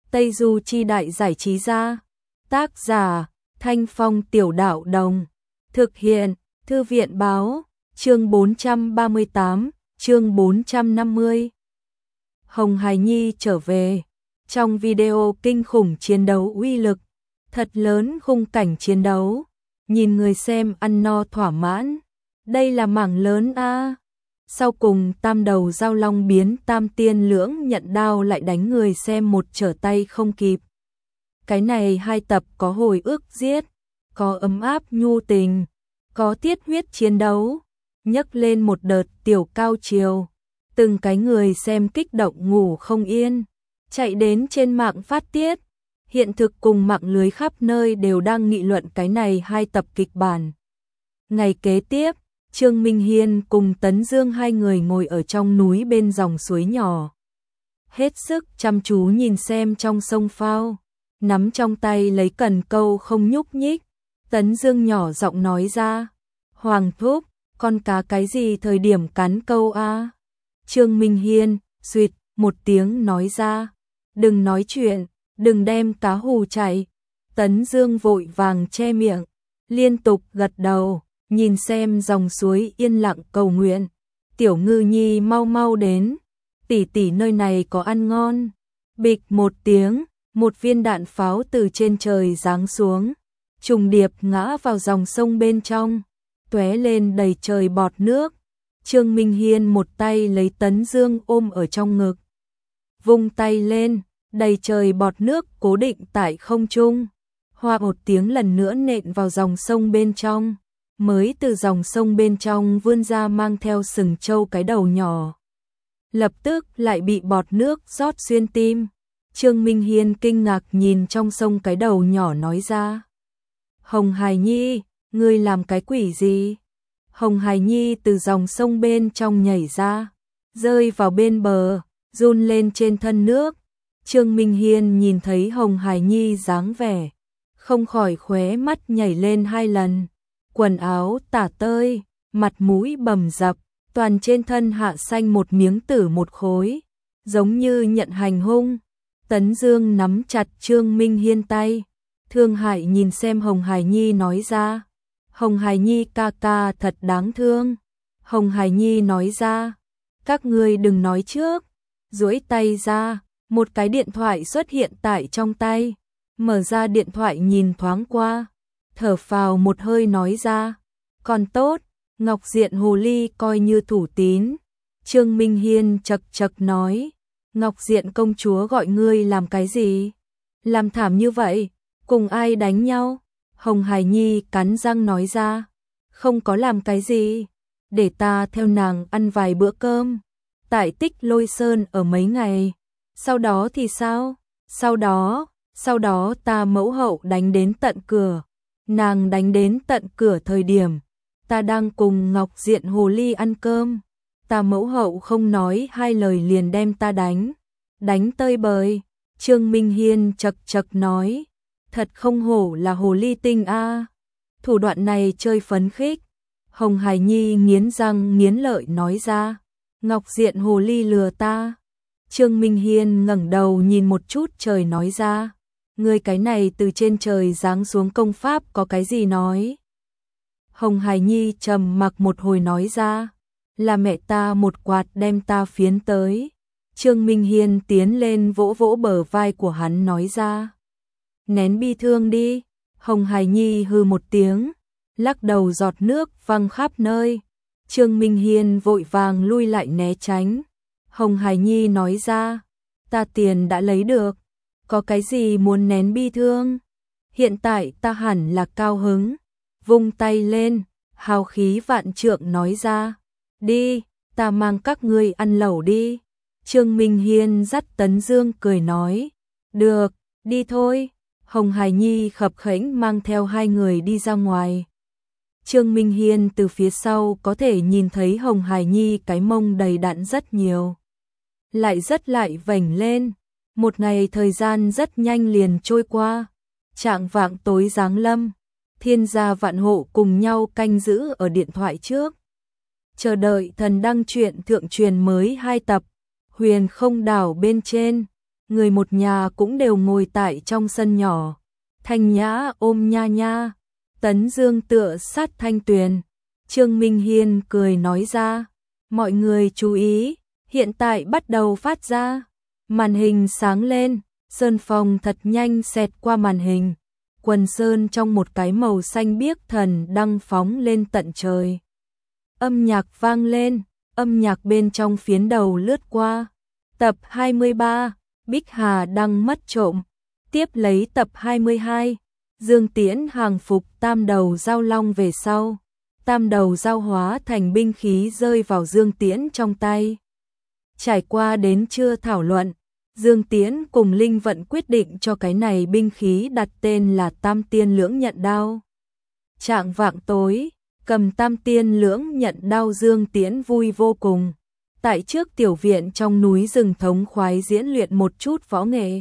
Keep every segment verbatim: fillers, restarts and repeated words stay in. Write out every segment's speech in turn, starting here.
Tây Du Chi Đại Giải Trí Gia. Tác giả Thanh Phong Tiểu Đạo Đồng. Thực hiện Thư viện Báo. Chương bốn trăm ba mươi tám, chương bốn trăm năm mươi. Hồng Hài Nhi trở về. Trong video kinh khủng chiến đấu uy lực, thật lớn khung cảnh chiến đấu, nhìn người xem ăn no thỏa mãn. Đây là mảng lớn a. À. Sau cùng tam đầu giao long biến tam tiên lưỡng nhận đao lại đánh người xem một trở tay không kịp. Cái này hai tập có hồi ức giết, có ấm áp nhu tình, có tiết huyết chiến đấu, nhấc lên một đợt tiểu cao chiều. Từng cái người xem kích động ngủ không yên, chạy đến trên mạng phát tiết. Hiện thực cùng mạng lưới khắp nơi đều đang nghị luận cái này hai tập kịch bản. Ngày kế tiếp, Trương Minh Hiên cùng Tấn Dương hai người ngồi ở trong núi bên dòng suối nhỏ. Hết sức chăm chú nhìn xem trong sông phao, nắm trong tay lấy cần câu không nhúc nhích. Tấn Dương nhỏ giọng nói ra, Hoàng thúc, con cá cái gì thời điểm cắn câu a? À? Trương Minh Hiên, suýt, một tiếng nói ra, đừng nói chuyện, đừng đem cá hù chạy. Tấn Dương vội vàng che miệng, liên tục gật đầu, nhìn xem dòng suối yên lặng cầu nguyện. Tiểu Ngư Nhi mau mau đến, tỷ tỷ nơi này có ăn ngon. Bịch một tiếng, một viên đạn pháo từ trên trời giáng xuống, trùng điệp ngã vào dòng sông bên trong, tóe lên đầy trời bọt nước. Trương Minh Hiên một tay lấy Tấn Dương ôm ở trong ngực, vung tay lên, đầy trời bọt nước cố định tại không trung, hoa một tiếng lần nữa nện vào dòng sông bên trong, mới từ dòng sông bên trong vươn ra mang theo sừng trâu cái đầu nhỏ. Lập tức lại bị bọt nước rót xuyên tim. Trương Minh Hiên kinh ngạc nhìn trong sông cái đầu nhỏ nói ra, Hồng Hài Nhi, ngươi làm cái quỷ gì? Hồng Hài Nhi từ dòng sông bên trong nhảy ra, rơi vào bên bờ, run lên trên thân nước. Trương Minh Hiên nhìn thấy Hồng Hài Nhi dáng vẻ, không khỏi khóe mắt nhảy lên hai lần. Quần áo tả tơi, mặt mũi bầm dập, toàn trên thân hạ xanh một miếng tử một khối, giống như nhận hành hung. Tấn Dương nắm chặt Trương Minh Hiên tay, thương hại nhìn xem Hồng Hài Nhi nói ra, Hồng Hài Nhi ca ca thật đáng thương. Hồng Hài Nhi nói ra, các ngươi đừng nói trước. Duỗi tay ra, một cái điện thoại xuất hiện tại trong tay, mở ra điện thoại nhìn thoáng qua, thở phào một hơi nói ra, còn tốt, Ngọc Diện Hồ Ly coi như thủ tín. Trương Minh Hiên chật chật nói, Ngọc Diện công chúa gọi ngươi làm cái gì? Làm thảm như vậy, cùng ai đánh nhau? Hồng Hài Nhi cắn răng nói ra, không có làm cái gì, để ta theo nàng ăn vài bữa cơm, tại Tích Lôi Sơn ở mấy ngày. Sau đó thì sao? Sau đó, sau đó ta mẫu hậu đánh đến tận cửa. Nàng đánh đến tận cửa thời điểm, ta đang cùng Ngọc Diện Hồ Ly ăn cơm. Ta mẫu hậu không nói hai lời liền đem ta đánh, đánh tơi bời. Trương Minh Hiên chật chật nói, thật không hổ là hồ ly tinh a, à. Thủ đoạn này chơi phấn khích. Hồng Hài Nhi nghiến răng nghiến lợi nói ra, Ngọc Diện Hồ Ly lừa ta. Trương Minh Hiên ngẩng đầu nhìn một chút trời nói ra, ngươi cái này từ trên trời giáng xuống công pháp có cái gì nói? Hồng Hài Nhi trầm mặc một hồi nói ra, là mẹ ta một quạt đem ta phiến tới. Trương Minh Hiên tiến lên vỗ vỗ bờ vai của hắn nói ra, nén bi thương đi. Hồng Hài Nhi hừ một tiếng, lắc đầu giọt nước văng khắp nơi. Trương Minh Hiên vội vàng lui lại né tránh. Hồng Hài Nhi nói ra, ta tiền đã lấy được, có cái gì muốn nén bi thương? Hiện tại ta hẳn là cao hứng. Vung tay lên, hào khí vạn trượng nói ra, đi, ta mang các ngươi ăn lẩu đi. Trương Minh Hiên dắt Tấn Dương cười nói, được, đi thôi. Hồng Hài Nhi khập khểnh mang theo hai người đi ra ngoài. Trương Minh Hiên từ phía sau có thể nhìn thấy Hồng Hài Nhi cái mông đầy đặn rất nhiều, lại rất lại vểnh lên. Một ngày thời gian rất nhanh liền trôi qua. Trạng vạng tối giáng lâm, Thiên gia vạn hộ cùng nhau canh giữ ở điện thoại trước, chờ đợi thần đăng truyện thượng truyền mới hai tập. Huyền Không Đảo bên trên, người một nhà cũng đều ngồi tại trong sân nhỏ. Thanh Nhã ôm Nha Nha, Tấn Dương tựa sát Thanh Tuyền. Trương Minh Hiên cười nói ra, mọi người chú ý, hiện tại bắt đầu phát ra. Màn hình sáng lên, sơn phong thật nhanh xẹt qua màn hình. Quần sơn trong một cái màu xanh biếc thần đăng phóng lên tận trời. Âm nhạc vang lên, âm nhạc bên trong phiến đầu lướt qua. Tập hai mươi ba, Bích Hà đăng mất trộm. Tiếp lấy tập hai mươi hai, Dương Tiễn hàng phục tam đầu dao long về sau. Tam đầu dao hóa thành binh khí rơi vào Dương Tiễn trong tay. Trải qua đến trưa thảo luận, Dương Tiễn cùng Linh Vận quyết định cho cái này binh khí đặt tên là Tam Tiên Lưỡng Nhận Đao. Trạng vạng tối, cầm Tam Tiên Lưỡng Nhận Đao Dương Tiễn vui vô cùng. Tại trước tiểu viện trong núi rừng thống khoái diễn luyện một chút võ nghệ.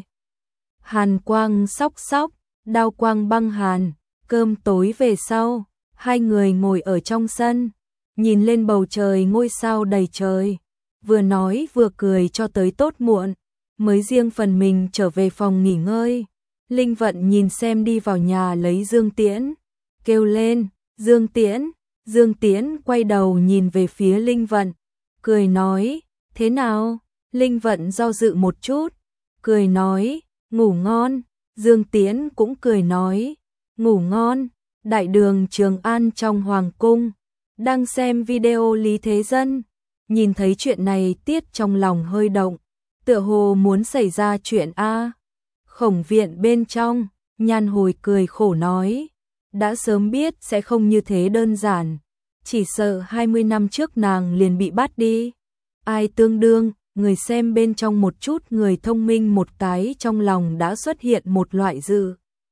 Hàn quang sóc sóc, đao quang băng hàn, cơm tối về sau, hai người ngồi ở trong sân, nhìn lên bầu trời ngôi sao đầy trời, vừa nói vừa cười cho tới tốt muộn, mới riêng phần mình trở về phòng nghỉ ngơi. Linh Vận nhìn xem đi vào nhà lấy Dương Tiễn, kêu lên, Dương Tiễn, Dương Tiễn quay đầu nhìn về phía Linh Vận, cười nói, thế nào? Linh Vận do dự một chút, cười nói, ngủ ngon. Dương Tiễn cũng cười nói, ngủ ngon. Đại đường Trường An trong Hoàng Cung, đang xem video Lý Thế Dân, nhìn thấy chuyện này tiết trong lòng hơi động, tựa hồ muốn xảy ra chuyện a. Khổng viện bên trong, Nhan Hồi cười khổ nói, đã sớm biết sẽ không như thế đơn giản, chỉ sợ hai mươi năm trước nàng liền bị bắt đi. Ai tương đương, người xem bên trong một chút người thông minh một cái trong lòng đã xuất hiện một loại dự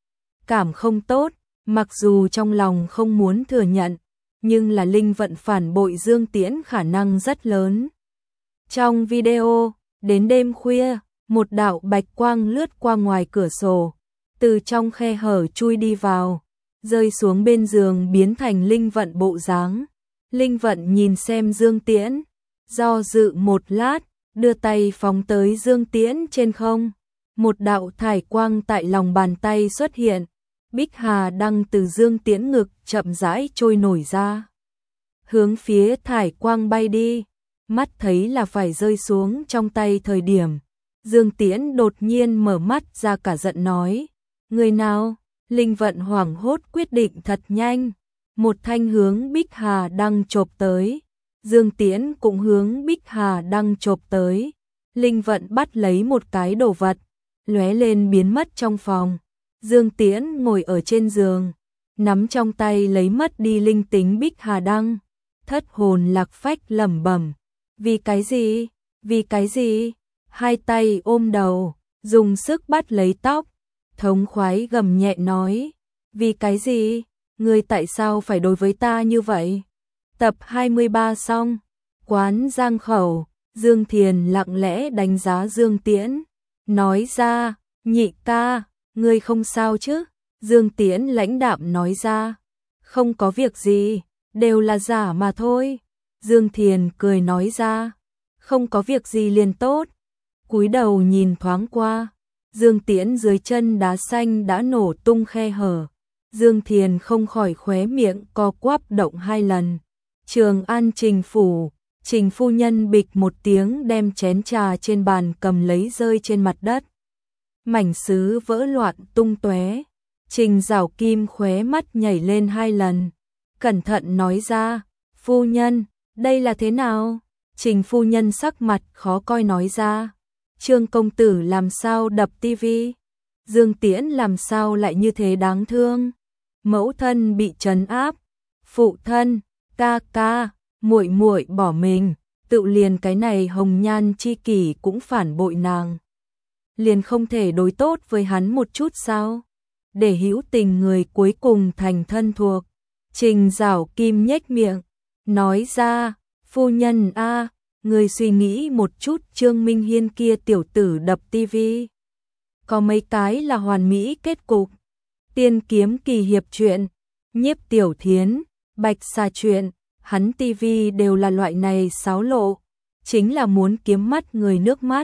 cảm không tốt, mặc dù trong lòng không muốn thừa nhận, nhưng là Linh Vận phản bội Dương Tiễn khả năng rất lớn. Trong video, đến đêm khuya, một đạo bạch quang lướt qua ngoài cửa sổ, từ trong khe hở chui đi vào, rơi xuống bên giường biến thành Linh Vận bộ dáng. Linh Vận nhìn xem Dương Tiễn, do dự một lát, đưa tay phóng tới Dương Tiễn trên không. Một đạo thải quang tại lòng bàn tay xuất hiện, Bích Hà đăng từ Dương Tiễn ngực chậm rãi trôi nổi ra. Hướng phía thải quang bay đi, mắt thấy là phải rơi xuống trong tay thời điểm. Dương Tiễn đột nhiên mở mắt ra cả giận nói, người nào? Linh Vận hoảng hốt quyết định thật nhanh, một thanh hướng Bích Hà đăng chộp tới. Dương Tiễn cũng hướng Bích Hà đăng chộp tới. Linh Vận bắt lấy một cái đồ vật, lóe lên biến mất trong phòng. Dương Tiễn ngồi ở trên giường, nắm trong tay lấy mất đi linh tính Bích Hà đăng, thất hồn lạc phách lẩm bẩm, vì cái gì? Vì cái gì? Hai tay ôm đầu, dùng sức bắt lấy tóc, thống khoái gầm nhẹ nói, vì cái gì? Ngươi tại sao phải đối với ta như vậy? Tập hai mươi ba xong, quán Giang Khẩu, Dương Thiền lặng lẽ đánh giá Dương Tiễn, nói ra, nhị ca, ngươi không sao chứ? Dương Tiễn lãnh đạm nói ra, không có việc gì, đều là giả mà thôi. Dương Thiền cười nói ra, không có việc gì liền tốt. Cúi đầu nhìn thoáng qua, Dương Tiễn dưới chân đá xanh đã nổ tung khe hở. Dương Thiền không khỏi khóe miệng co quắp động hai lần. Trường An Trình phủ, Trình phu nhân bịch một tiếng đem chén trà trên bàn cầm lấy rơi trên mặt đất. Mảnh sứ vỡ loạn tung tóe. Trình Giảo Kim khóe mắt nhảy lên hai lần, cẩn thận nói ra, phu nhân, đây là thế nào? Trình phu nhân sắc mặt khó coi nói ra, Trương công tử làm sao đập tivi? Dương Tiễn làm sao lại như thế đáng thương? Mẫu thân bị trấn áp, phụ thân, ca ca, muội muội bỏ mình, tự liền cái này hồng nhan chi kỷ cũng phản bội nàng. Liền không thể đối tốt với hắn một chút sao? Để hữu tình người cuối cùng thành thân thuộc. Trình Giảo Kim nhếch miệng, nói ra, phu nhân a, người suy nghĩ một chút, Trương Minh Hiên kia tiểu tử đập tivi. Có mấy cái là hoàn mỹ kết cục. Tiên kiếm kỳ hiệp truyện, Nhiếp Tiểu Thiến, Bạch Xà truyện, hắn tivi đều là loại này xáo lộ, chính là muốn kiếm mắt người nước mắt.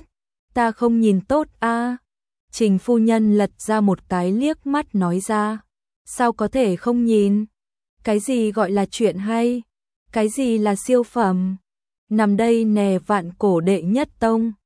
Ta không nhìn tốt a. Trình phu nhân lật ra một cái liếc mắt nói ra. Sao có thể không nhìn? Cái gì gọi là chuyện hay? Cái gì là siêu phẩm? Nằm đây nè vạn cổ đệ nhất tông.